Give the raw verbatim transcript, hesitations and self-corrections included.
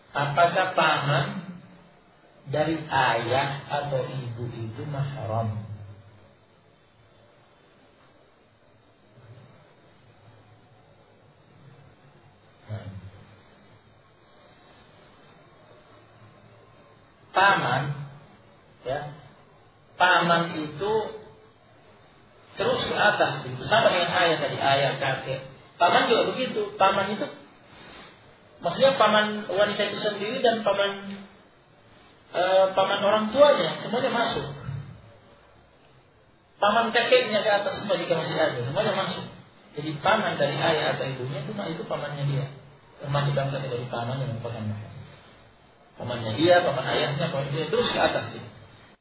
apakah paman dari ayah atau ibu itu mahram? Nah. Paman, ya, paman itu terus ke atas, itu sama dengan ayah tadi, ayah, kakek. Paman juga begitu. Paman itu maksudnya paman wanita itu sendiri dan paman e, paman orang tuanya semuanya masuk. Paman kakeknya ke atas semua jika masih ada, semuanya masuk. Jadi paman dari ayah atau ibunya itu itu pamannya dia, termasuk dalam kategori paman yang merupakan mahram. Pamannya dia, paman ayahnya, paman dia terus ke atas dia.